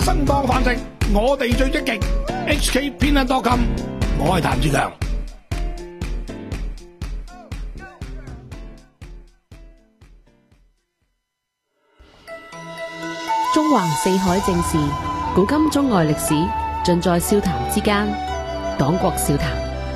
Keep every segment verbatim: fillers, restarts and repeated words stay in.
生當飯食，我哋最積極。H K 偏撚多金，我係譚志強。 中橫四海正事，古今中外歷史，盡在笑談之間。黨國笑談。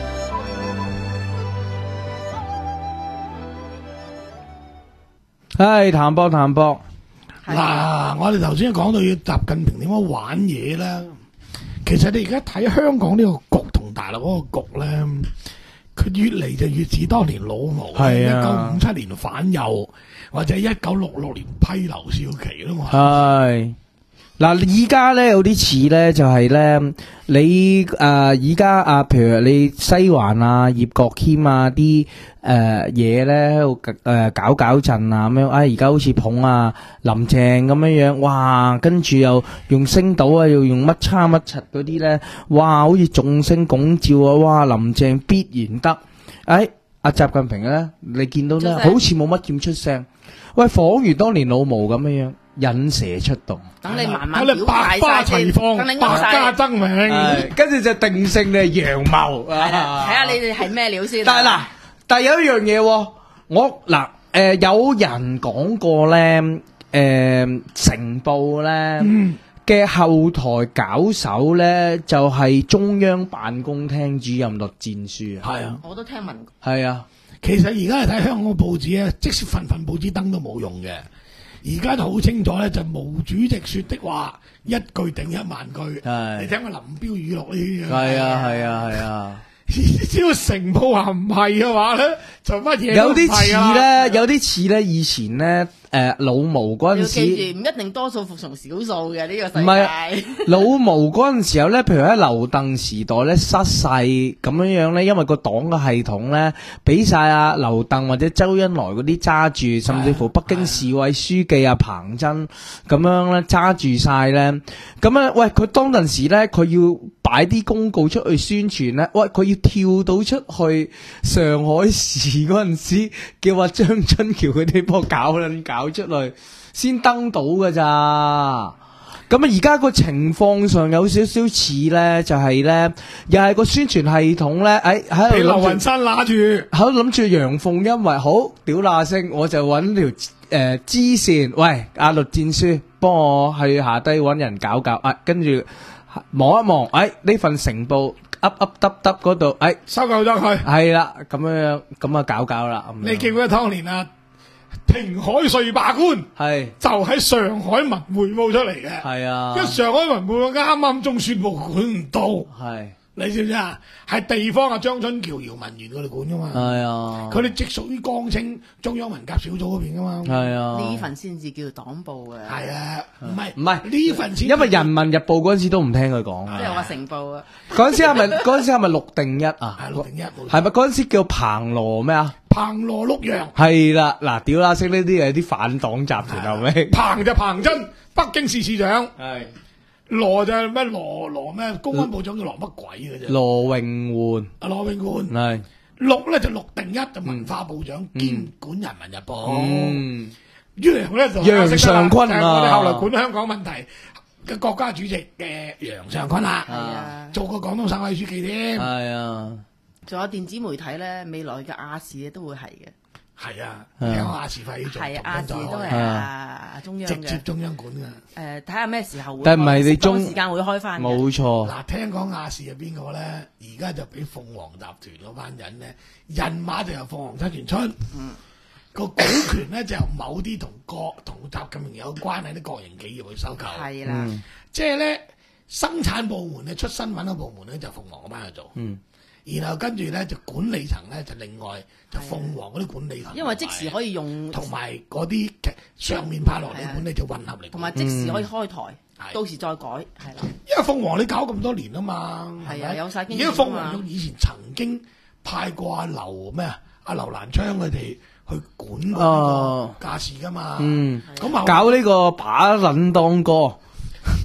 係譚博譚博嗱，我哋頭先講到要習近平點樣玩嘢啦。其實你而家睇香港呢個局同大陸嗰個局咧，佢越嚟就越似當年老毛，一九五七年反右，或者一九六六年批劉少奇啦嘛。 係嗱，而家咧有啲似咧，就係咧你誒，而家啊，譬如你西環啊、葉國謙啊啲誒嘢咧喺度誒搞搞震啊咁樣，啊而家好似捧啊林鄭咁樣樣，哇，跟住又用星島啊，又用乜叉乜柒嗰啲咧，哇，好似眾星拱照啊，哇，林鄭必然得，誒，阿習近平咧，你見到咧，好似冇乜點出聲，喂，恍如當年老毛咁樣樣。引蛇出洞， 等你慢慢表百花齊放，百家爭鳴， 跟住就定性你係陽謀。 睇下你哋係咩料先。 但係嗱，但係有一樣嘢，我嗱誒有人講過咧，誒成報咧嘅後台搞手咧就係中央辦公廳主任栗戰書啊。 係啊， 我都聽聞過。 係啊， 其實而家係睇香港報紙咧，即使份份報紙登都冇用嘅。而家就好清楚咧，就毛主席說的話一句頂一萬句。你聽個林彪語錄呢啲嘢。係啊係啊係啊。 只要成報話唔係嘅話咧，就乜嘢有啲似咧，有啲似咧，以前咧，誒老毛嗰陣時， 要記住唔一定多數服從少數嘅呢個世界。 唔係老毛嗰陣時候咧，譬如喺劉鄧時代咧失勢咁樣樣咧，因為個黨嘅系統咧，俾晒阿劉鄧或者周恩來嗰啲揸住，甚至乎北京市委書記阿彭真咁樣咧揸住晒咧，咁樣喂佢當陣時咧，佢要擺啲公告出去宣傳咧，喂佢要跳到出去上海市嗰陣時，叫話張春橋佢哋幫我搞撚搞出嚟，先登到㗎咋。咁啊，而家個情況上有少少似咧，就係、是、咧，又係個宣傳系統咧，誒喺度。俾劉雲山揦住，喺度諗住陽奉陰違，好屌嗱聲，我就揾條誒支線，喂阿栗戰書，幫我去下低揾人搞搞，啊跟住望一望，誒呢份成報。噏噏耷耷嗰度，誒收購咗佢， 係啦，咁樣樣，咁啊搞搞啦。 你記唔記得當年啊？停海稅罷官係就喺上海文匯報出嚟嘅，係啊， 因為上海文匯報啱啱中宣部管唔到， 係你知唔知啊？係地方啊，張春橋、姚文元佢哋管噶嘛， 係啊， 佢哋直屬於江青中央文革小組嗰邊噶嘛， 係啊， 呢份先至叫黨報嘅， 係啊，唔係唔係呢份先， 因為人民日報嗰陣時都唔聽佢講， 即係話成報啊， 嗰陣時係咪嗰陣時係咪陸定一啊？ 係陸定一， 係咪嗰陣時叫彭羅咩啊？ 彭羅陸陽係啦，嗱，屌啦，識呢啲係啲反黨集團後尾， 彭就彭真，北京市市長， 係羅就係咩羅羅咩公安部長叫羅乜鬼嘅啫， 羅永煥， 阿羅永煥係陸咧就陸定一就文化部長兼管人民日報， 嗯， 於嚟咧就楊尚昆啊， 我哋後來管香港問題嘅國家主席嘅楊尚昆啦，係啊，做過廣東省委書記添， 係啊。 仲有電子媒體咧，未來嘅亞視都會係嘅。 係啊，聽亞視費做， 係亞視都係啊中央嘅， 直接中央管嘅。 誒，睇下咩時候會， 但係唔係你中時間會開翻。 冇錯。 嗱，聽講亞視係邊個咧？而家就俾鳳凰集團嗰班人咧，人馬就由鳳凰七全春，嗯，個股權咧就由某啲同國同習近平有關係啲國營企業去收購。 係啦， 即係咧生產部門咧出新聞嘅部門咧就鳳凰嗰班去做。嗯。然後跟住咧就管理層咧就另外就鳳凰嗰啲管理層， 因為即時可以用， 同埋嗰啲上面派落嚟管理就混合嚟， 同埋即時可以開台，到時再改係啦。 因為鳳凰你搞咁多年啊嘛， 係啊有晒經驗。 而家鳳凰用以前曾經派過阿劉咩啊阿劉蘭昌佢哋去管個架勢噶嘛， 嗯， 咁搞呢個把撚當歌。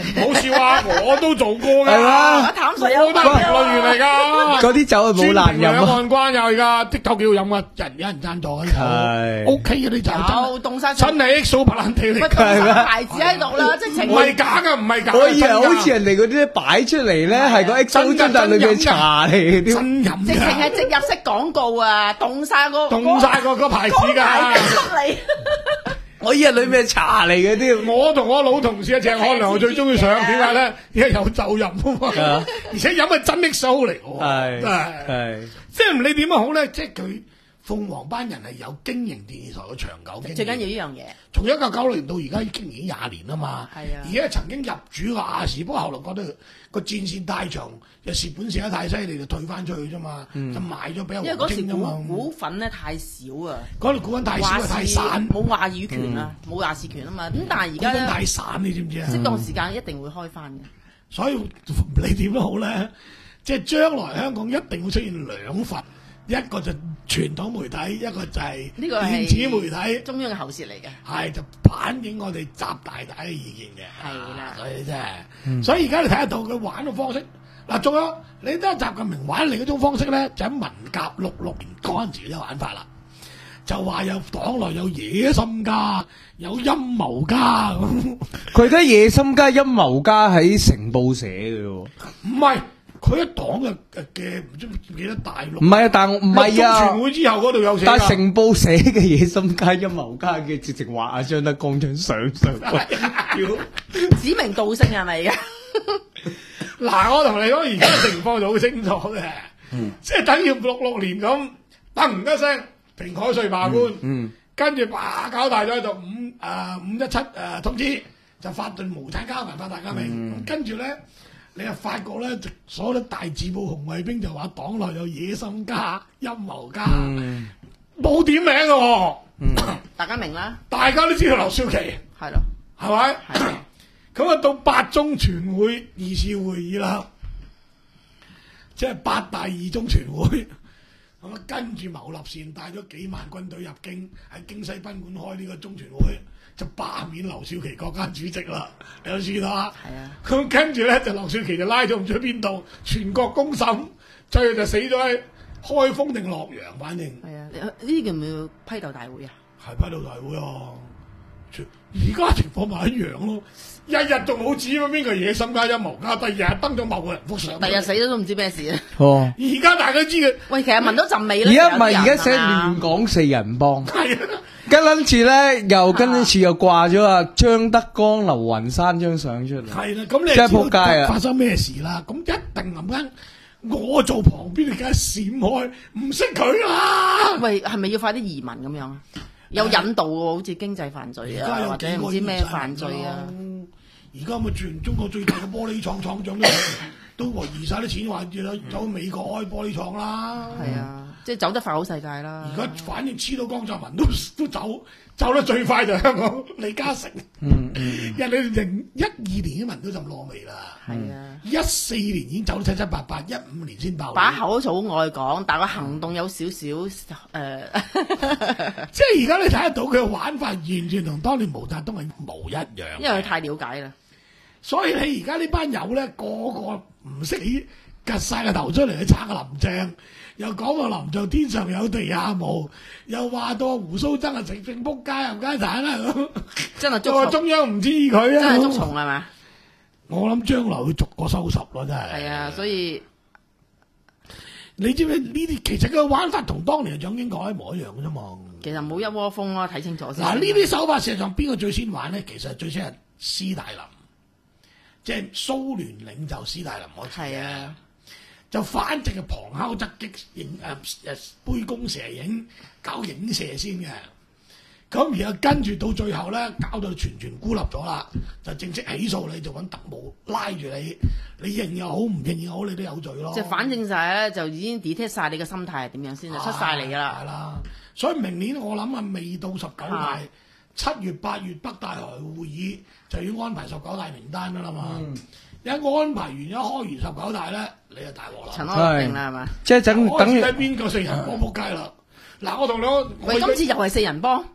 唔好笑啊！我都做過㗎， 係嘛啊淡水有我都係評論員嚟㗎。 嗰啲酒係冇難飲兩啊。 岸關有而家的確幾好飲啊！人有人贊助嘅係 O K 嘅啲酒有凍晒真真係 X O 白蘭地嚟喂， 㗎， 凍晒牌子喺度啦，即係情唔係假㗎，唔係假㗎， 我以為真㗎好似人哋嗰啲咧擺出嚟咧係個 X O 真㗎樽，但係裏邊茶嚟嘅啲。 真飲直情係㗎， 植入式廣告啊，凍晒個凍晒個個牌子嗰個牌㗎。 子出嚟。 我以為裏面係茶嚟嘅添。 我同我老同事啊，鄭漢良我最中意上，點解咧？因為有酒飲啊嘛，而且飲係真 X O 嚟喎， 係真係。 係即係唔理點樣好咧，即係佢鳳凰班人係有經營電視台嘅長久經驗。 最緊要呢樣嘢， 從一九九六年到而家已經已經廿年啦嘛。 係啊而且曾經入主個亞視，不過後來覺得個戰線太長，又蝕本蝕得太犀利，就退翻出去啫嘛，就賣咗俾阿黃因為嗰時股晶啫嘛。 股份咧太少啊， 嗰度股份太少啊，太散， 冇話語權啊，冇話事權啊嘛。咁但係而股份家咧， 太散，你知唔知啊？ 適當時間一定會開翻嘅。 所以唔理點都好咧，即係將來香港一定會出現兩份，一個就傳統媒體，一個就係呢個係電子媒體， 中央嘅喉舌嚟嘅。 係就反映我哋習大大嘅意見嘅。 係啦啊所以真係，所以而家你睇得到佢玩嘅方式。嗱，仲有你睇下習近平玩嚟嗰種方式咧，就喺文革六六年嗰陣時嘅玩法啦。就話有黨內有野心家，有陰謀家咁。 佢而家野心家、陰謀家喺成報寫嘅喎。 唔係，佢一黨嘅嘅唔知唔記得大陸。 唔係啊，但唔係啊。 中全會之後嗰度有寫㗎。 但係成報寫嘅野心家、陰謀家嘅，直情話阿張德江張相上。 指名道姓係咪而家？ 嗱，我同你講，而家嘅情況就好清楚嘅，即係等於六六年咁，噔一聲，平海瑞罷官， 嗯， 跟住哇搞大咗就五誒五一七誒通知，就發動無產加文化大革命，咁跟住咧，你又發覺咧，就所有啲大字報紅衛兵就話黨內有野心家、陰謀家，冇點名嘅喎， 大家明啦， 大家都知道劉少奇係咯， 係咪？ 係咁啊，到八中全會二次會議啦，即係八大二中全會，咁啊跟住牟立善帶咗幾萬軍隊入京，喺京西賓館開呢個中全會，就罷免劉少奇國家主席啦。你有知道啊？ 係啊， 咁跟住咧就劉少奇就拉咗唔知去邊度，全國公審，最後就死咗喺開封定洛陽，反正係啊，呢啲叫唔叫批鬥大會啊？ 係批鬥大會啊！而家情況咪一樣咯，日日仲冇指咁邊個野心家、陰謀家，第二日登咗某個人幅相， 第日死咗都唔知咩事啊！ 哦， 而家大家知嘅， 喂，其實聞到陣味啦。 而家唔係有啲人而家寫係嘛亂港四人幫， 係啊， 跟住咧又跟住又掛咗啊張德江、劉雲山張相出嚟。 係啦，咁你真係就知仆街啊道發生咩事啦？咁一定咁間，我做旁邊，你梗係閃開，唔識佢啦。 喂，係咪要快啲移民咁樣啊？有引導喎，好似經濟犯罪啊， 而家有或者幾個唔知咩移民犯罪啊？ 而家咪全中國最大嘅玻璃廠廠長都都話移晒啲錢，話要走美國開玻璃廠啦。 係啊，即係走得快好世界啦。 而家反正黐到江澤民都都走，走得最快就係香港李嘉誠。 嗯嗯， 人哋零一二年啲民都就落味啦， 係啊， 一四年已經走得七七八八，一五年先爆。 把口好愛講，但係個行動有少少誒， 即係而家你睇得到佢嘅玩法，完全同當年毛澤東係無一樣。 因為佢太了解啦。 所以你而家呢班友咧，個個唔識起，趌晒個頭出嚟去撐個林鄭，又講個林鄭天上有地下無，又話到胡鬚曾啊直正仆街冚家鏟啦咁， 真係又話捉蟲， 中央唔知佢啊， 真係捉蟲係嘛？ 我諗將來會逐個收拾咯，真係。 係啊，所以你知唔知呢啲其實個玩法同當年嘅蔣經國一模一樣嘅啫嘛？ 其實冇一窩蜂咯，睇清楚先。 嗱，呢啲手法事實上邊個最先玩咧？其實最先係斯大林，即係蘇聯領袖斯大林嗰次係啊， 就反正係旁敲側擊影誒誒杯弓蛇影搞影射先嘅。咁然後跟住到最後咧，搞到全權孤立咗啦，就正式起訴你，就揾特務拉住你，你認又好，唔認又好，你都有罪咯。 即係反正晒咧，就已經 detect 晒你嘅心態係點樣先，就出晒嚟㗎係啦。 啦，所以明年我諗啊，未到十九大啊七月八月北大台會議就要安排十九大名單㗎啦嘛。 嗯一安排完一開完十九大咧，你就大鑊塵啦。 埃落定啦，係嘛？ 即係等等於睇邊個四人幫仆街啦。嗱，我同你講，我喂，今次又係四人幫，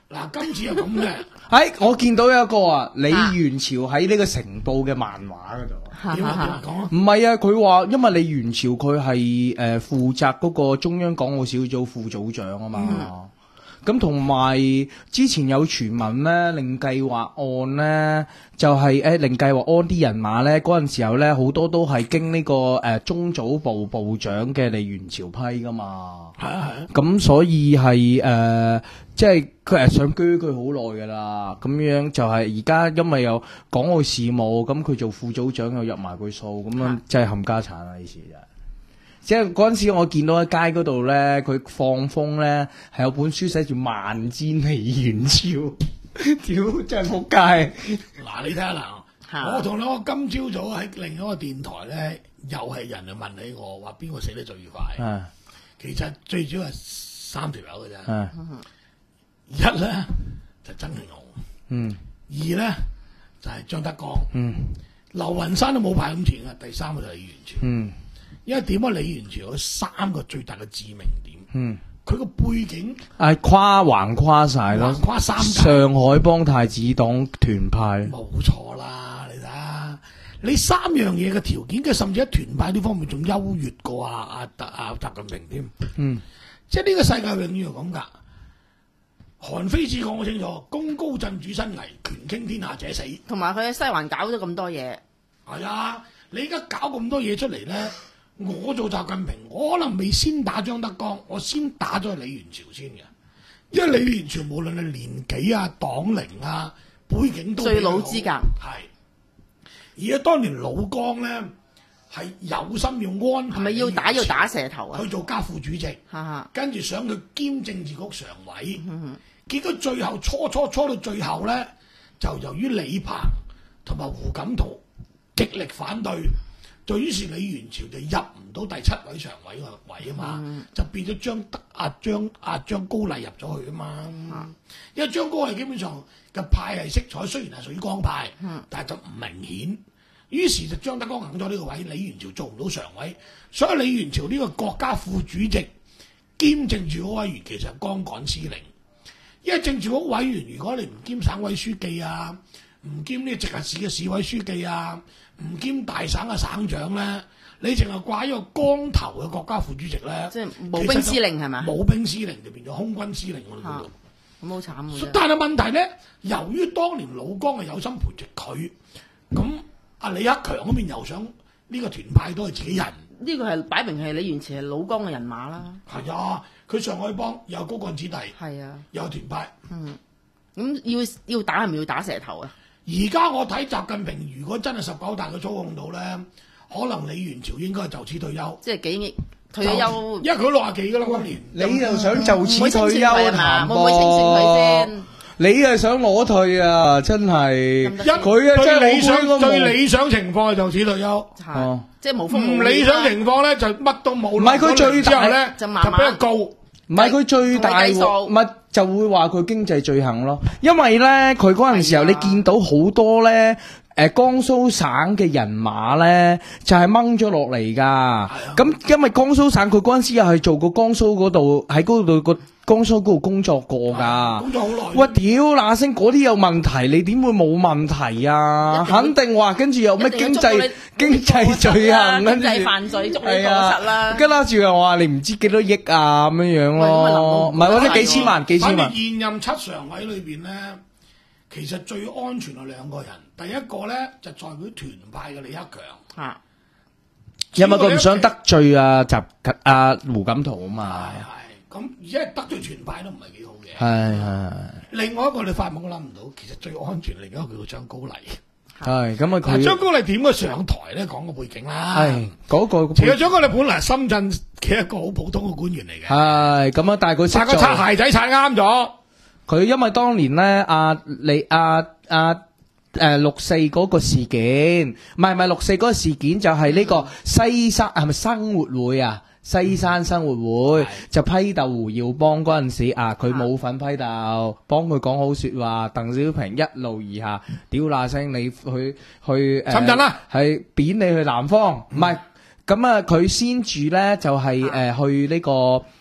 嗱，今次係咁嘅， 哎，我見到有一個啊，李元朝喺呢個成報嘅漫畫嗰度。 點啊點啊講啊！ 唔係啊，佢話因為李元朝佢係誒負責嗰個中央港澳小組副組長啊嘛。咁同埋之前有傳聞咧，令計劃案咧就係誒令計劃案啲人馬咧嗰陣時候咧好多都係經呢、這個誒、呃、中組部部長嘅李元朝批噶嘛。 係啊係啊， 咁所以係誒、呃、即係佢係想居佢好耐噶啦。咁樣就係而家因為有港澳事務，咁佢做副組長又入埋佢數，咁樣真係冚家產啊！呢次就。即係嗰陣時，我見到喺街嗰度咧，佢放風咧係有本書寫住《萬戰李元朝》，屌真係仆街！ 嗱你睇下嗱，我同你我今朝早喺另一個電台咧，又係人就問起我話邊個死得最快？ 啊， 其實最主要係三條友嘅啫。 啊， 一咧就曾慶紅， 嗯， 二咧就係張德江， 嗯， 劉雲山都冇排咁前嘅，第三個就係李元朝。 嗯， 因為點解李元朝有三個最大嘅致命點？ 嗯， 佢個背景係跨橫跨晒咯， 橫跨三界， 上海幫太子黨團派， 冇錯啦！你睇下，你三樣嘢嘅條件，佢甚至喺團派呢方面仲優越過阿阿特阿習近平添。 嗯， 即係呢個世界永遠係咁㗎。韓非子講好清楚，功高震主身危，權傾天下者死。 同埋佢喺西環搞咗咁多嘢， 係啊，你而家搞咁多嘢出嚟咧，我做習近平，我可能未先打張德江，我先打咗李元朝先嘅，因為李元朝無論係年紀啊、黨齡啊、背景都最老資格係。而家當年老江咧係有心要安排， 係咪要打要打蛇頭啊？ 去做家副主席， 哈哈， 跟住想佢兼政治局常委。 嗯結果最後初初初到最後咧，就由於李鵬同埋胡錦濤極力反對，就於是李元朝就入唔到第七位常委個位啊嘛， 嗯、 就變咗張德阿張阿張高麗入咗去啊嘛。嗯、因為張高麗基本上嘅派系色彩雖然係屬於江派， 嗯、 但係就唔明顯。於是就張德江行咗呢個位，李元朝做唔到常委，所以李元朝呢個國家副主席兼政治局委員其實係光桿司令。因為政治局委員，如果你唔兼省委書記啊，唔兼呢個直轄市嘅市委書記啊，唔兼大省嘅省長咧，你淨係掛一個光頭嘅國家副主席咧， 即係冇兵司令係嘛？ 冇兵司令就變咗空軍司令我哋叫做， 咁好慘嘅啫。 但係問題咧，由於當年老江係有心培植佢，咁阿李克強嗰邊又想呢個團派都係自己人， 呢個係擺明係李元朝係老江嘅人馬啦。 係啊，佢上海幫有高幹子弟， 係啊， 有團派。 嗯，咁要要打係咪要打蛇頭啊？ 而家我睇習近平，如果真係十九大嘅操控到咧，可能李元朝應該係就此退休。 即係幾億退咗休， 因為佢六廿幾㗎啦，今年。 你又想就此退休係嘛？會唔會清算佢先？ 你係想攞退啊！真係， 一佢啊真係理想冇杯都冇最理想情況係就此退休。 哦即係無風唔理想情況咧，就乜都冇。 唔係佢最大之後咧，就就慢慢俾佢告。 唔係佢最大同你計數鑊，唔係就會話佢經濟罪行咯。因為咧，佢嗰陣時候係啊你見到好多咧，誒江蘇省嘅人馬咧，就係掹咗落嚟噶。咁因為江蘇省佢嗰陣時又係做過江蘇嗰度喺嗰度個江蘇嗰度工作過噶。 工作好耐。 喂，屌嗱聲嗰啲有問題，你點會冇問題啊？ 一定會肯定話跟住有咩一定經濟要捉到你經濟罪行，跟住經濟犯罪捉你係過實啦啊，跟住又話你唔知幾多億啊咁樣樣喂咁啊咯，唔林老係或者幾千萬幾千萬反正。現任七常委裏邊咧，其實最安全係兩個人。第一個咧就代表團派嘅李克強。 嚇， 因為佢唔想得罪啊習啊胡錦濤啊嘛。 係係，咁而家得罪團派都唔係幾好嘅。 係係另外一個你發夢都諗唔到，其實最安全另一個叫做張高麗。 係咁啊佢張高麗點解上台咧？講個背景啦。 係嗰個其實張高麗本來係深圳嘅一個好普通嘅官員嚟嘅， 係咁啊，但係佢識做但係個擦鞋仔擦啱咗。 佢因為當年咧，阿李阿阿誒六四嗰個事件，唔係唔係六四嗰個事件，就係呢個西山係咪生活會啊？西山生活會就批鬥胡耀邦嗰陣時啊，佢冇份批鬥，幫佢講好説話。鄧小平一怒而下，屌嗱聲你去去誒深圳啦， 係貶你去南方，唔係咁啊！佢先住咧就係誒去呢個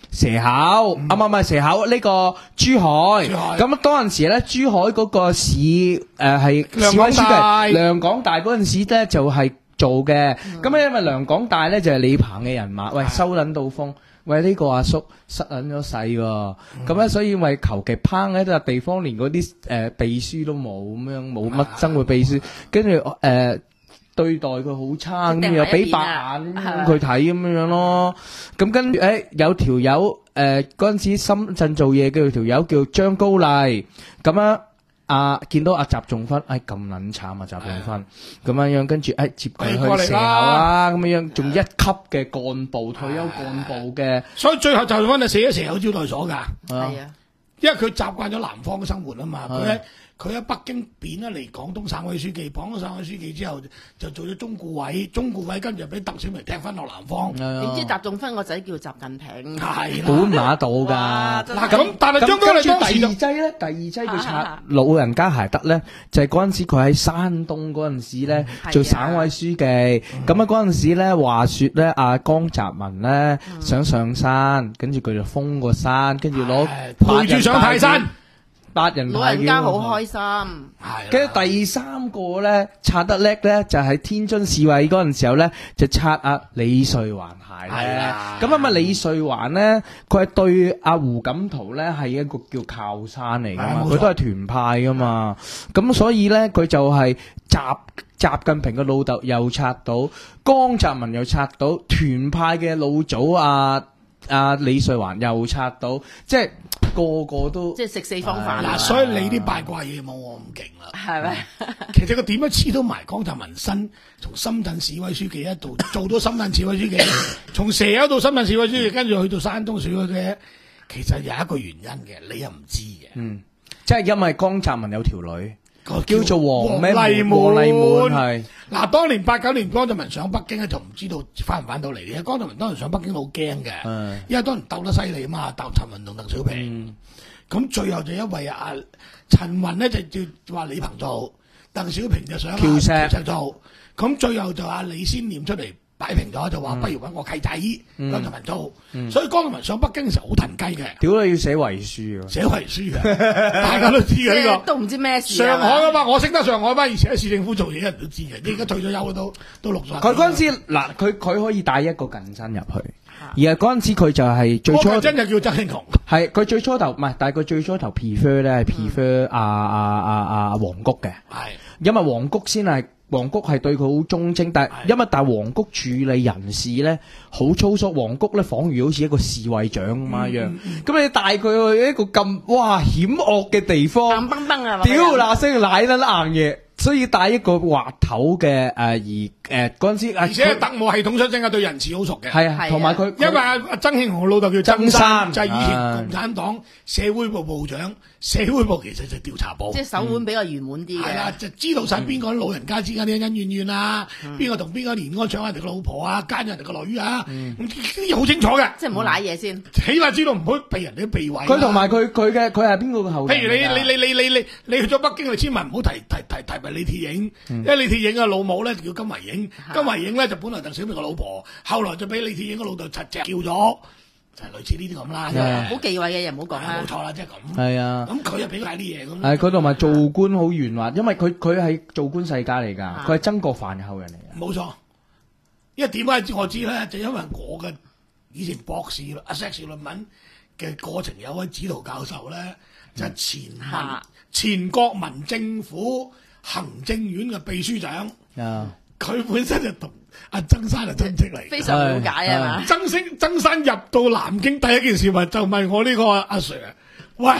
蛇口，啊唔係唔係蛇口呢個珠海。 珠海咁嗰陣時咧，珠海嗰個市誒係梁市委書港大記梁港大嗰陣時咧就係做嘅。咁咧因為梁港大咧就係李鵬嘅人馬，喂收撚到風。喂，呢、這個阿叔失撚咗勢喎，咁咧、嗯、所以咪求其烹喺笪地方，連嗰啲誒秘書都冇咁樣，冇乜生活秘書，跟住誒對待佢好差，咁又俾白眼佢睇咁樣樣咯。咁跟住誒有條友誒嗰陣時深圳做嘢嘅條友叫張高麗，咁樣。啊！見到阿習仲勳，哎咁撚慘啊！習仲勳咁樣樣，跟住哎接佢去蛇口啦，咁樣樣仲一級嘅幹部，退休幹部嘅， 所以最後習仲勳就死喺蛇口招待所㗎。 係啊， 因為佢習慣咗南方嘅生活啊嘛，佢喺佢喺北京變咗嚟廣東省委書記，廣東省委書記之後就做咗中顧委，中顧委跟住俾鄧小平踢翻落南方。 點知習仲勳個仔叫習近平， 係本馬到㗎。 嗱咁，但係張高麗當時第二劑咧，第二劑佢拆老人家鞋得咧，就係嗰陣時佢喺山東嗰陣時咧做省委書記。咁啊嗰陣時咧話説咧，阿江澤民咧想上山，跟住佢就封個山，跟住攞陪住上泰山。 八人老人家好開心， 係。 跟住第三個咧拆得叻咧，就喺天津市委嗰陣時候咧，就拆阿李瑞環鞋咧。咁啊嘛，李瑞環咧，佢係對阿胡錦濤咧係一個叫靠山嚟噶嘛，佢都係團派噶嘛。咁所以咧，佢就係習習近平嘅老豆又拆到，江澤民又拆到，團派嘅老祖阿阿李瑞環又拆到，即係。個個都即係食四方飯嗱，所以你啲八卦嘢冇我咁勁啦， 係咪？ 其實佢點樣黐到埋江澤民身？從深圳市委書記一度做到深圳市委書記，從蛇口到深圳市委書記，跟住去到山東市委書記，其實有一個原因嘅，你又唔知嘅。 嗯，即係因為江澤民有條女。 叫, 叫做黃咩？ 黃麗滿黃麗滿係嗱，當年八九年江澤民上北京咧，就唔知道翻唔翻到嚟嘅。江澤民當年上北京好驚嘅， 嗯、 因為當年鬥得犀利啊嘛，鬥陳雲同鄧小平。咁、嗯、最後就因為阿陳雲咧就叫話李鵬做，鄧小平就想喬石做。咁最後就阿李先念出嚟擺平咗，就話不如揾我契仔江澤民做。嗯、所以江澤民上北京嘅時候好騰雞嘅。 屌你要寫遺書啊！ 寫遺書嘅，大家都知嘅呢個， 都唔知咩事。 上海啊嘛，我識得上海班，以前喺市政府做嘢，人都知嘅。你而家退咗休都都六十。 佢嗰陣時嗱，佢佢可以帶一個近身入去，而係嗰陣時佢就係最初真係叫曾慶紅。 係佢最初頭唔係，但係佢最初頭 prefer 咧係 prefer 阿阿阿阿黃谷嘅，係因為黃谷先係。黃谷係對佢好忠貞，但係因為但係黃谷處理人事咧好粗疏，黃谷咧仿如好似一個侍衛長咁樣樣。咁、嗯嗯、你帶佢去一個咁哇險惡嘅地方， 硬崩崩啊！ 屌嗱聲奶撚硬嘢，所以帶一個滑頭嘅誒而誒嗰陣時， 而且特務系統出身嘅，對人事好熟嘅。 係啊，同埋佢因為阿阿曾慶紅老豆叫曾山，就係、是、以前共產黨、啊、社會部部長。社會部其實就調查部， 即係手腕比較圓滿啲嘅。係啦， 就知道晒邊個老人家之間啲恩怨怨啊，邊個同邊個連安搶人哋個老婆啊，奸人哋個女啊，咁啲嘢好清楚嘅。 即係唔好賴嘢先， 起碼知道唔好避人哋避諱。 佢同埋佢佢嘅佢係邊個嘅後？ 譬如你你你你你你你去咗北京，你千萬唔好提提提提埋李鐵映，因為李鐵映嘅老母咧叫金維映，金維映咧就本來鄧小平個老婆，後來就俾李鐵映個老豆柒隻叫咗。就係類似呢啲咁啦， 好忌諱嘅嘢唔好講啦。 冇錯啦，即係咁。 係啊， 咁佢又俾晒啲嘢咁。 係佢同埋做官好圓滑，因為佢佢係做官世家嚟㗎，佢係曾國藩嘅後人嚟㗎。 冇錯，因為點解我知咧？就因為我嘅以前博士阿碩士論文嘅過程有位指導教授咧，就係、前民、嗯、前國民政府行政院嘅秘書長。啊，佢本身就讀。阿曾生係親戚嚟， 非常了解啊嘛。 曾生曾生入到南京第一件事咪就問我呢個阿 Sir， 喂，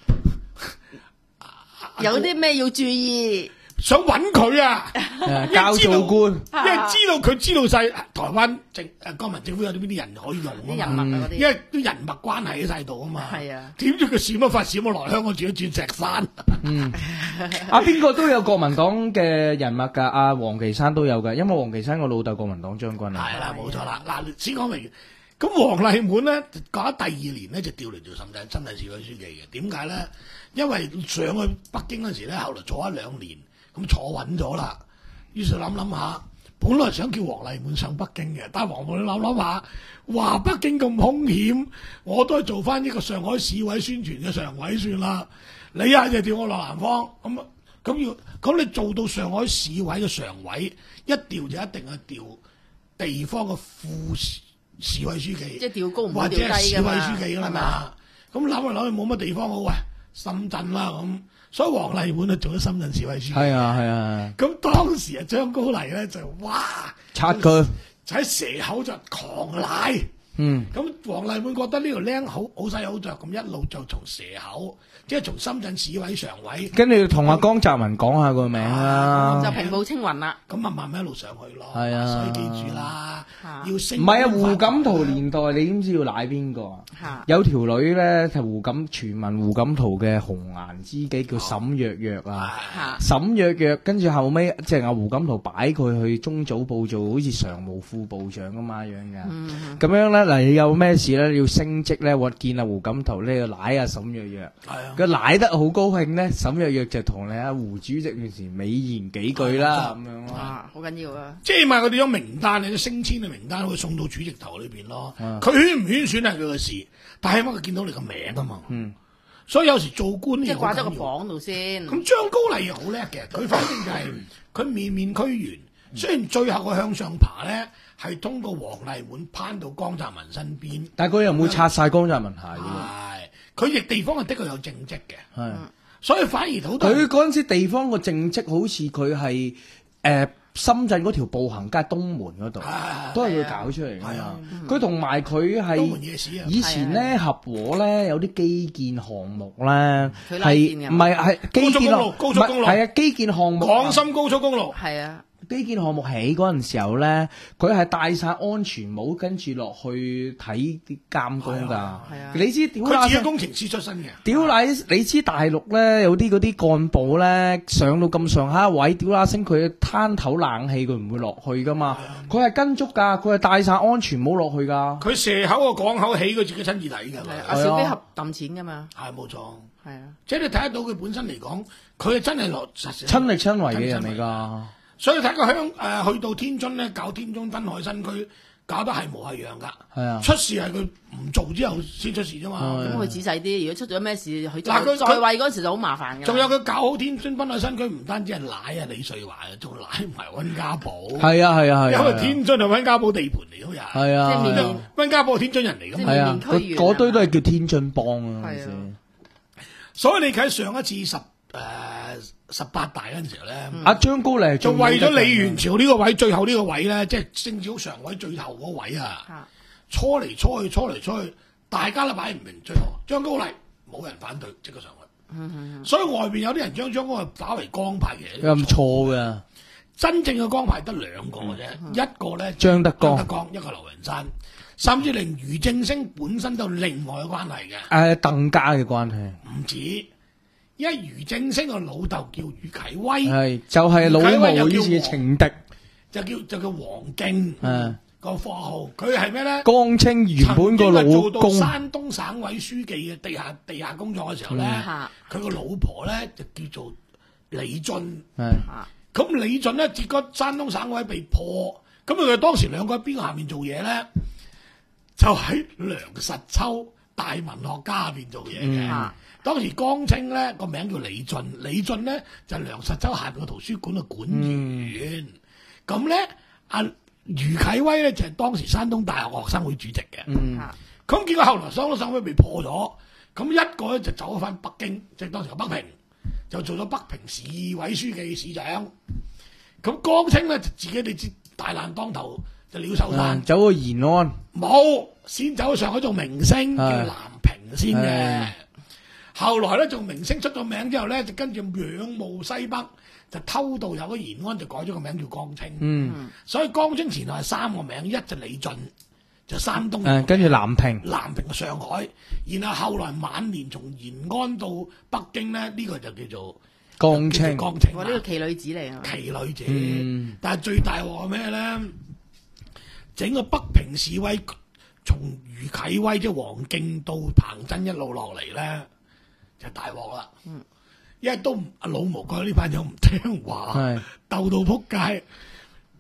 有啲咩要注意？ 想揾佢啊， 教做官， 因為知道佢知道晒台灣政誒國民政府有啲邊啲人可以用啲人脈嗰啲， 因為啲人脈關係喺晒度啊嘛。 係啊， 點知佢閃乜法閃咗來香港轉一轉石山？ 嗯，啊邊個都有國民黨嘅人脈㗎，阿黃岐山都有㗎，因為黃岐山個老豆國民黨將軍啊。 係啦，冇錯啦。嗱，先講明，咁黃麗滿咧，講第二年咧就調嚟做深圳深圳市委書記嘅。點解咧？因為上去北京嗰時咧，後來坐一兩年。咁坐穩咗啦，於是諗諗下， 本來想叫黃麗滿上北京嘅，但係黃麗滿諗諗下，話北京咁兇險，我都係做翻呢個上海市委宣傳嘅常委算啦。你一係就調我落南方，咁咁要咁你做到上海市委嘅常委，一調就一定係調地方嘅副市市委書記， 即係調高唔會調或者係市委低㗎嘛書記㗎啦係咪嘛。咁諗嚟諗去冇乜地方好，喂，深圳啦咁，所以黃麗滿就做咗深圳市委書記。 係啊係啊， 咁當時啊張高麗咧就哇， 拆佢， 就喺蛇口就狂賴。 嗯， 咁黃麗滿覺得呢條僆好好細好着，咁一路就從蛇口，即係從深圳市委常委， 跟住同阿江澤民講下個名啦。 就平步青雲啦。 咁啊慢慢一路上去咯。 係啊所以記住啦， 啊要升。 唔係啊，胡錦濤年代你點知要賴邊個啊？ 嚇有條女咧係胡錦傳聞胡錦濤嘅紅顏知己叫沈若若啊。 嚇沈若若跟住後尾即係阿胡錦濤擺佢去中組部做好似常務副部長咁嘛樣嘅。 嗯咁樣咧嗱，你有咩事咧要升職咧，我見阿胡錦濤咧要賴阿沈若若。 係啊， 佢賴得好高興咧，沈若若就同你阿胡主席面前美言幾句啦，咁樣咯。 啊，好緊要啊！ 即係咪佢哋有名單，你升遷嘅名單會送到主席頭裏邊咯。 啊佢圈唔圈選係佢嘅事，但係起碼佢見到你個名啊嘛。 嗯， 所以有時做官即係掛咗個呢個好緊要榜度先。 咁張高麗又好叻嘅，佢反正就係佢面面俱圓。雖然最後佢向上爬咧，係通過黃麗滿攀到江澤民身邊， 但係佢又冇擦晒江澤民鞋嘅係佢亦地方係的確有政績嘅， 喎，係。 所以反而好多佢嗰陣時地方個政績好似佢係誒深圳嗰條步行街東門嗰度， 係都係佢搞出嚟㗎係啊嘛。佢同埋佢東門係夜市啊， 以前咧合和咧有啲基建項目咧佢拉線㗎係唔係係基建高速公路高速公路唔係係啊基建項目啊廣深高速公路係啊， 基建項目起嗰陣時候咧，佢係戴晒安全帽，跟住落去睇啲監工㗎。 係啊係啊你知屌乸聲佢自己工程師出身嘅， 屌乸，你知大陸咧有啲嗰啲幹部咧上到咁上下位，屌乸聲佢攤頭冷氣，佢唔會落去噶嘛。佢係跟足㗎，佢係戴晒安全帽落去㗎。 佢蛇口個港口起，佢自己親自睇㗎係啊， 嘛， 阿小飛俠揼錢㗎嘛， 係冇錯。 係啊， 即係你睇得到佢本身嚟講，佢係真係落實親力親為嘅人嚟親力親為㗎。 所以睇個香誒去到天津咧，搞天津濱海新區，搞得係模係樣㗎。 係啊， 出事係佢唔做之後先出事啫嘛。 係咁佢仔細啲，如果出咗咩事，佢嗱佢在在位嗰陣時就好麻煩㗎啦。 仲有佢搞好天津濱海新區，唔單止係奶啊李瑞華啊，仲奶埋温家寶。 係啊，係啊，係啊。 因為天津係温家寶地盤嚟都有。 係啊， 即係面係啊面温家寶係天津人嚟㗎嘛。 係啊， 面面俱圓嗰嗰堆都係叫天津幫啊。 係啊嗰陣時所以你睇上一次十誒十八大嗰陣時候咧， 阿張高麗就為咗李元朝朝呢個位，最後呢個位咧，即係政治局常委最後嗰位啊。 嚇搓嚟搓去，搓嚟搓去，大家都擺唔明，最後張高麗冇人反對，即刻上去。所以外邊有啲人將張高麗打為江派嘅， 咁錯㗎。 真正嘅江派得兩個嘅啫，一個咧張德江張德江，一個劉雲山，甚至令俞正聲本身都有另外嘅關係嘅， 誒鄧家嘅關係唔止。因為俞正聲個老豆叫俞啟威， 係就係老毛以前嘅情敵。 就叫就叫黃敬， 嗯個科號，佢係咩咧？ 江青原本個老曾經係做到公山東省委書記嘅地下地下工作嘅時候咧， 嗯佢個、老婆咧就叫做李俊。 係嚇咁李俊咧，結果山東省委被破，咁佢哋當時兩個喺邊個下面做嘢咧？就喺梁實秋大文學家下邊做嘢嘅。 嗯當時江青咧個名叫李俊，李俊咧就係、梁實秋下邊個圖書館嘅館員。咁咧阿俞啟威咧就係、是、當時山東大學學生會主席嘅。 嗯嚇咁結果後來山東省委被破咗，咁一個咧就走咗翻北京，即係當時嘅北平，就做咗北平市委書記市長。咁江青咧就自己你知大難當頭就鳥獸散嗯，走去延安。 冇，先走上海做明星叫係南平先嘅係。 後來咧做明星出咗名之後咧，就跟住仰慕西北，就偷渡入咗延安，就改咗個名叫江青。 嗯， 所以江青前後係三個名，一就李俊，就山東。 誒跟住南平。 南平嘅上海，然後後來晚年從延安到北京咧，呢、個就叫做江青。 叫做江青我呢個奇女子嚟啊！ 奇女子。 嗯但係最大鑊係咩咧？整個北平市委從俞啟威即係黃敬到彭真一路落嚟咧，就大鑊啦。 嗯， 因為都唔阿老毛覺得呢班友唔聽話， 係鬥到撲街。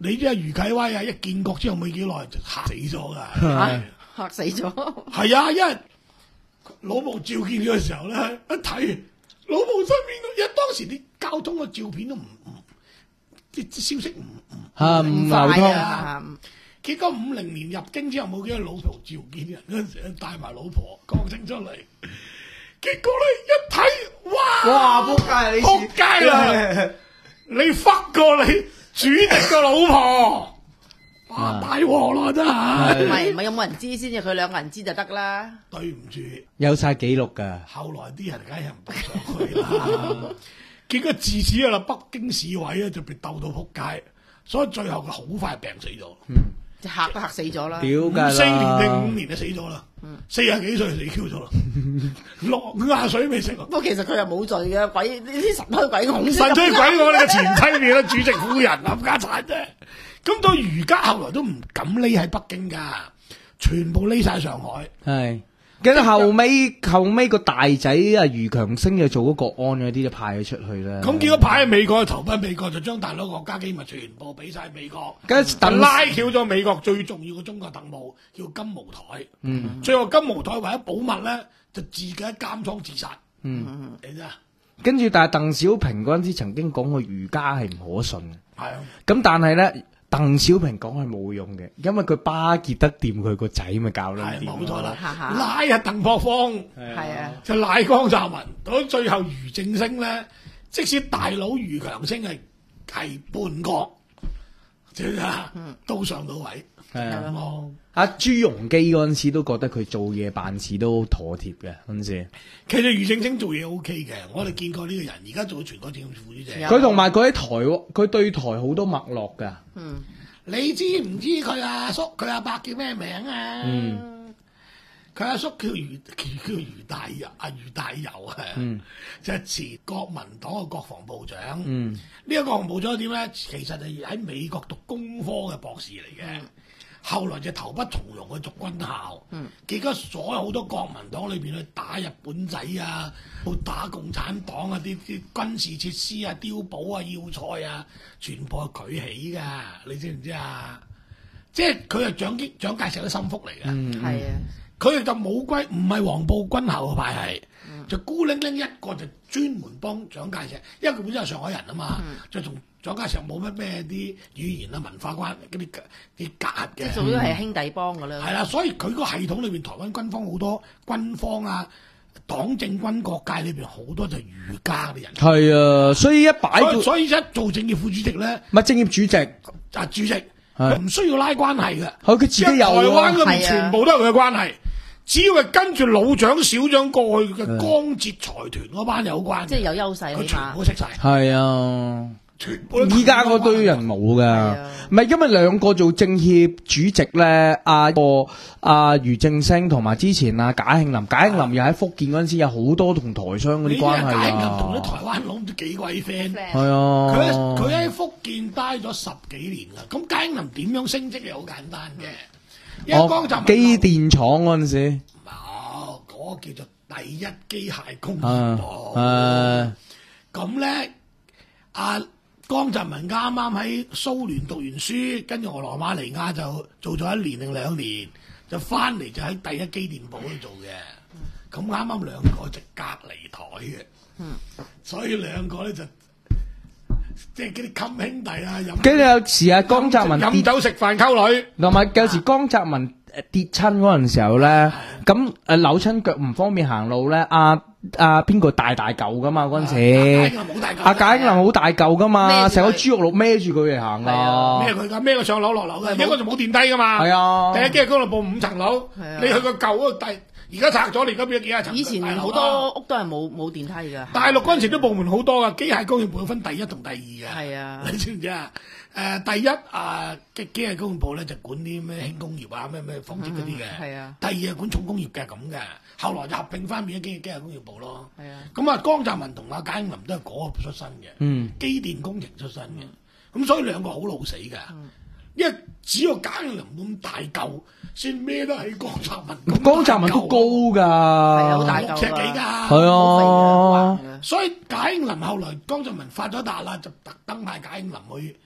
你知啊，余啟威啊，一建國之後冇幾耐就嚇死咗㗎。 嚇嚇死咗。 係啊，因為老毛召見佢嘅時候咧，一睇老毛身邊，因為當時啲交通嘅照片都唔唔啲啲消息唔唔嚇唔流快通。 啊！ 結果五零年入京之後冇幾多老婆召見人嗰陣時，帶埋老婆郭靖出嚟，結果咧一睇，哇！ 哇！仆街你仆街啦！你忽過你主席個老婆，哇！大鑊啦真唔係。 係唔係有冇人知先至？佢兩個人知就得啦。 對唔住， 有晒記錄㗎。 後來啲人梗係唔俾上去啦。結果自此啦，北京市委咧就被鬥到仆街，所以最後佢好快病死咗。 就嚇都嚇死咗啦。 屌㗎啦！ 五四年定五年就死咗啦，四廿幾歲就死 Q 咗啦，六五廿歲未死過。 不過其實佢又冇罪嘅，鬼呢啲神推鬼恐神推鬼我哋嘅前妻面啦，主席夫人冚家產啫。咁到而家後來都唔敢匿喺北京㗎，全部匿晒上海。 係。跟住後尾後尾個大仔啊余強聲就做咗國安嗰啲就派咗出去啦。 咁結果派喺美國，投奔美國就將大佬國家機密全部俾晒美國， 跟住等就拉翹咗美國最重要嘅中國特務叫金毛台。 嗯最後金毛台為咗保密咧，就自己喺監倉自殺。 嗯， 你知啊？ 跟住但係鄧小平嗰陣時曾經講過儒家係唔可信嘅。 係啊。 咁但係咧，鄧小平講係冇用嘅，因為佢巴結得掂佢個仔，咪搞得係掂。 冇錯啦， 哈哈拉啊鄧樸方， 係啊， 就賴江澤民，到最後俞正聲咧，即使大佬俞強聲係係叛國，即係啊都上到位， 係啊咁咯。 阿朱鎔基嗰陣時都覺得佢做嘢辦事都好妥貼嘅嗰陣時。 其實俞正聲做嘢 O K 嘅，我哋見過呢個人，而家做咗全國政協副主席。 有佢同埋佢喺台喎，佢對台好多脈絡㗎。 嗯， 你知唔知佢阿叔佢阿伯叫咩名啊？ 嗯， 佢阿叔叫俞叫叫俞大猷，阿俞大猷啊， 嗯就係前國民黨嘅國防部長。 嗯， 呢個國防部長點咧？其實係喺美國讀工科嘅博士嚟嘅，後來就投不從容去讀軍校。 嗯， 結果所有好多國民黨裏邊去打日本仔啊，去打共產黨啊，啲啲軍事設施啊、碉堡啊、要塞啊，全部係佢起㗎。你知唔知啊？即係佢係蔣經蔣介石嘅心腹嚟嘅。 嗯係啊， 佢哋就冇歸，唔係黃埔軍校嘅派系，就孤零零一個就專門幫蔣介石，因為佢本身係上海人啊嘛，就同蔣介石冇乜咩啲語言啊、文化關嗰啲啲隔閡嘅。 即係做咗係兄弟幫㗎啦。 係啦，所以佢個系統裏邊，台灣軍方好多軍方啊、黨政軍各界裏邊好多就係儒家嘅人。 係啊，所以一擺所以到所以一做政協副主席咧， 咪政協主席， 啊主席係佢唔需要拉關係嘅。 佢佢自己有因為台灣嗰喎。 邊係啊全部都係佢嘅關係，只要係跟住老蔣小蔣過去嘅江浙財團嗰班有關， 即係有優勢， 佢全起碼部都識晒， 係啊。 全部都依家嗰堆人冇係噶啊， 唔係因為兩個做政協主席咧，阿個阿俞正聲同埋之前阿賈慶林，賈慶林又喺福建嗰陣時有好多同台商嗰啲關係你啲解銀同啲啊， 台灣佬唔知幾鬼 friend。 係佢喺啊， 佢喺福建待咗十幾年噶，咁賈英林點樣升職係好簡單嘅，因為江澤哦機民電廠嗰陣時， 哦，嗰、個叫做第一機械工業啊部。 誒咁咧，阿江澤民啱啱喺蘇聯讀完書，跟住俄羅馬尼亞就做咗一年定兩年，就翻嚟就喺第一機電部嗰度做嘅。咁啱啱兩個就隔離台嘅，所以兩個咧就即係嗰啲襟兄弟啊，飲跟住有時阿江澤民跌， 飲酒食飯溝女。 同埋有時江澤民誒跌親嗰陣時候咧，咁誒扭親腳唔方便行路咧，阿阿邊個大大嚿噶嘛嗰陣時。阿賈英林好大嚿噶嘛， 孭住佢成個豬肉佬孭住佢嚟行係噶啊。 孭佢噶，孭佢上樓落樓嘅， 係冇一個就冇電梯噶嘛。 係啊， 第一機械工業部五層樓， 係啊你去個舊嗰個第，而家拆咗，你而家變咗幾多層？ 以前好大樓啊多屋都係冇冇電梯㗎。 大陸嗰陣時都部門好多噶，機械工業部有分第一同第二嘅。 係啊你知唔知啊？誒，第一啊嘅機械工業部咧就管啲咩輕工業啊，咩咩紡織嗰啲嘅。 係啊第二係管重工業嘅咁嘅，後來就合併翻變咗機機械工業部咯。 係啊， 咁啊，江澤民同阿賈英林都係嗰個出身嘅， 嗯機電工程出身嘅，咁所以兩個好老死㗎。因為只有賈英林咁大嚿，先孭得起江澤民咁江澤民都高㗎， 係啊，好大嚿六尺幾㗎㗎， 係啊好肥㗎橫㗎所以賈英林後來江澤民發咗達啦，就特登派賈英林去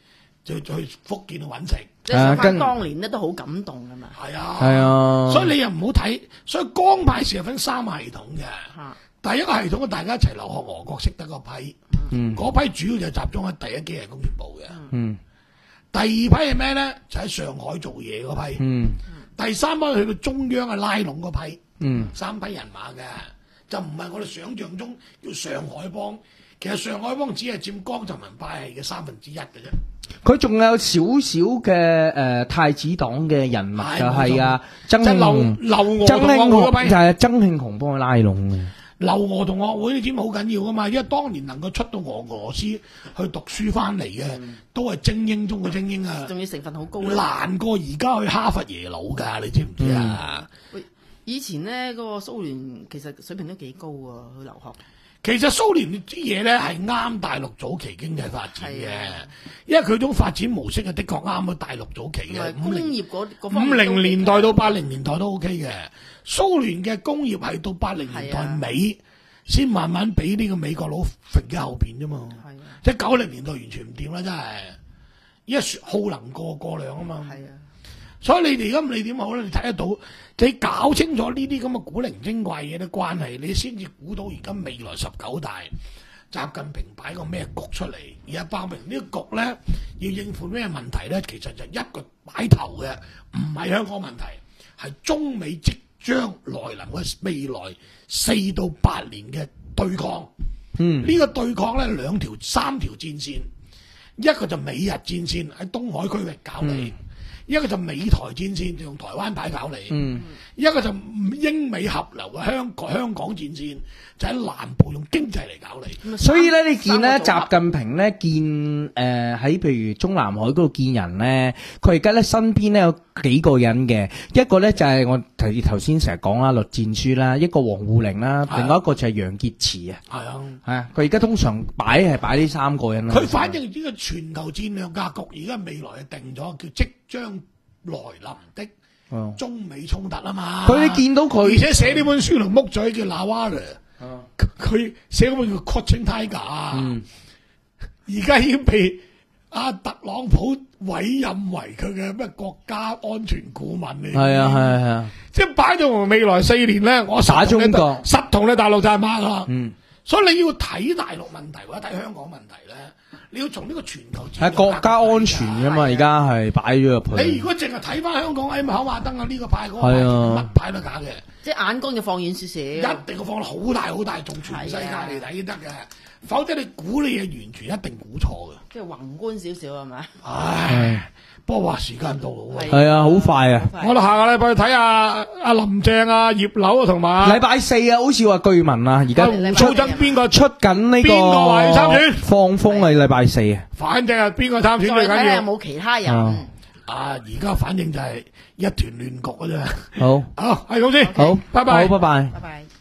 就去福建去揾食。 即係想啊跟翻當年咧都好感動噶嘛。 係啊， 係啊， 所以你又唔好睇，所以江派是係分三個系統嘅。 嚇， 第一個系統大家一齊留學俄國識得嗰批， 嗯嗰批主要就集中喺第一機械工業部嘅。 嗯第二批係咩咧？就喺上海做嘢嗰批。 嗯第三批去到中央嘅拉攏嗰批。 嗯三批人馬嘅，就唔係我哋想象中叫上海幫。其實上海幫只係佔江澤民派系嘅三分之一嘅啫。 佢仲有少少嘅誒太子黨嘅人物係就係啊曾即係劉慶紅， 劉俄曾慶同學會嗰批紅就。係曾慶紅幫佢拉攏嘅。 劉俄同學會你知好緊要噶嘛？因為當年能夠出到俄俄羅斯去讀書翻嚟嘅，都係精英中嘅精英啊！ 仲要成分好高啦。 難過而家去哈佛耶魯㗎，你知唔知啊？ 喂，以前咧嗰個蘇聯其實水平都幾高啊，去留學。 其實蘇聯啲嘢咧係啱大陸早期經濟發展嘅係啊， 因為佢種發展模式啊，的確啱咗大陸早期嘅同埋工五零業嗰嗰方五面都零年代幾到八零年代都 OK 嘅。蘇聯嘅工業係到八零年代係啊尾先慢慢俾呢個美國佬揈喺後邊啫嘛。 係啊即係九零年代完全唔掂啦，真係，因為耗能過過量啊嘛。 係啊， 所以你哋而家你點好咧？你睇得到，你搞清楚呢啲咁嘅古靈精怪嘢嘅關係，你先至估到而家未來十九大習近平擺個咩局出嚟。而家包明呢個局咧，要應付咩問題咧？其實就一個擺頭嘅，唔係香港問題，係中美即將來臨嘅未來四到八年嘅對抗。 嗯呢個對抗咧兩條三條戰線，一個就美日戰線喺東海區域搞你，一個就美台戰線就用台灣牌搞你， 嗯一個就英美合流嘅香港香港戰線就喺南部用經濟嚟搞你。 咁啊所以咧，你見咧， 三習近平咧見誒喺譬如中南海嗰度見人咧，佢而家咧身邊咧有幾個人嘅，一個咧就係我頭頭先成日講啦，栗戰書啦，一個王滬寧啦， 係另外一個就係楊潔篪啊， 係啊， 係啊，佢而家通常擺係擺呢三個人啦。 佢反正呢個全球戰略格局而家未來係定咗，叫即將來臨的哦中美衝突啊嘛。 佢哋見到佢而且寫呢本書同木嘴叫 Nawara。 哦佢寫嗰本叫《Crouching Tiger》啊， 嗯而家已經被阿特朗普委任為佢嘅咩國家安全顧問嚟。 係啊係啊係啊， 即係擺到未來四年咧，我實打同你中國實同你大陸大媽啦。 嗯， 所以你要睇大陸問題或者睇香港問題咧，你要從呢個全球戰略係國家安全噶嘛，而家係擺咗入去。 你如果淨係睇翻香港，哎跑馬燈啊，呢個派嗰個派， 係啊乜派都假嘅。 即係眼光要放遠少少。 一定要放得好大好大，仲全世界嚟睇先得嘅，否則你估你嘢完全一定估錯嘅。 即係宏觀少少係咪？ 唉，不過話時間到啦喎， 係啊，好快啊！ 我哋下個禮拜去睇下阿林鄭啊、葉劉啊同埋禮拜四啊，好似話據聞啊，而家阿胡素珍邊個出？ 出緊呢個邊個話要參選放風係禮拜四啊。 反正係邊個參選最再睇下有緊要。 冇其他哦人。 啊，而家反正就係一團亂局嘅啫。 好， 好，係咁先。 好， 拜拜好，拜拜。 拜拜。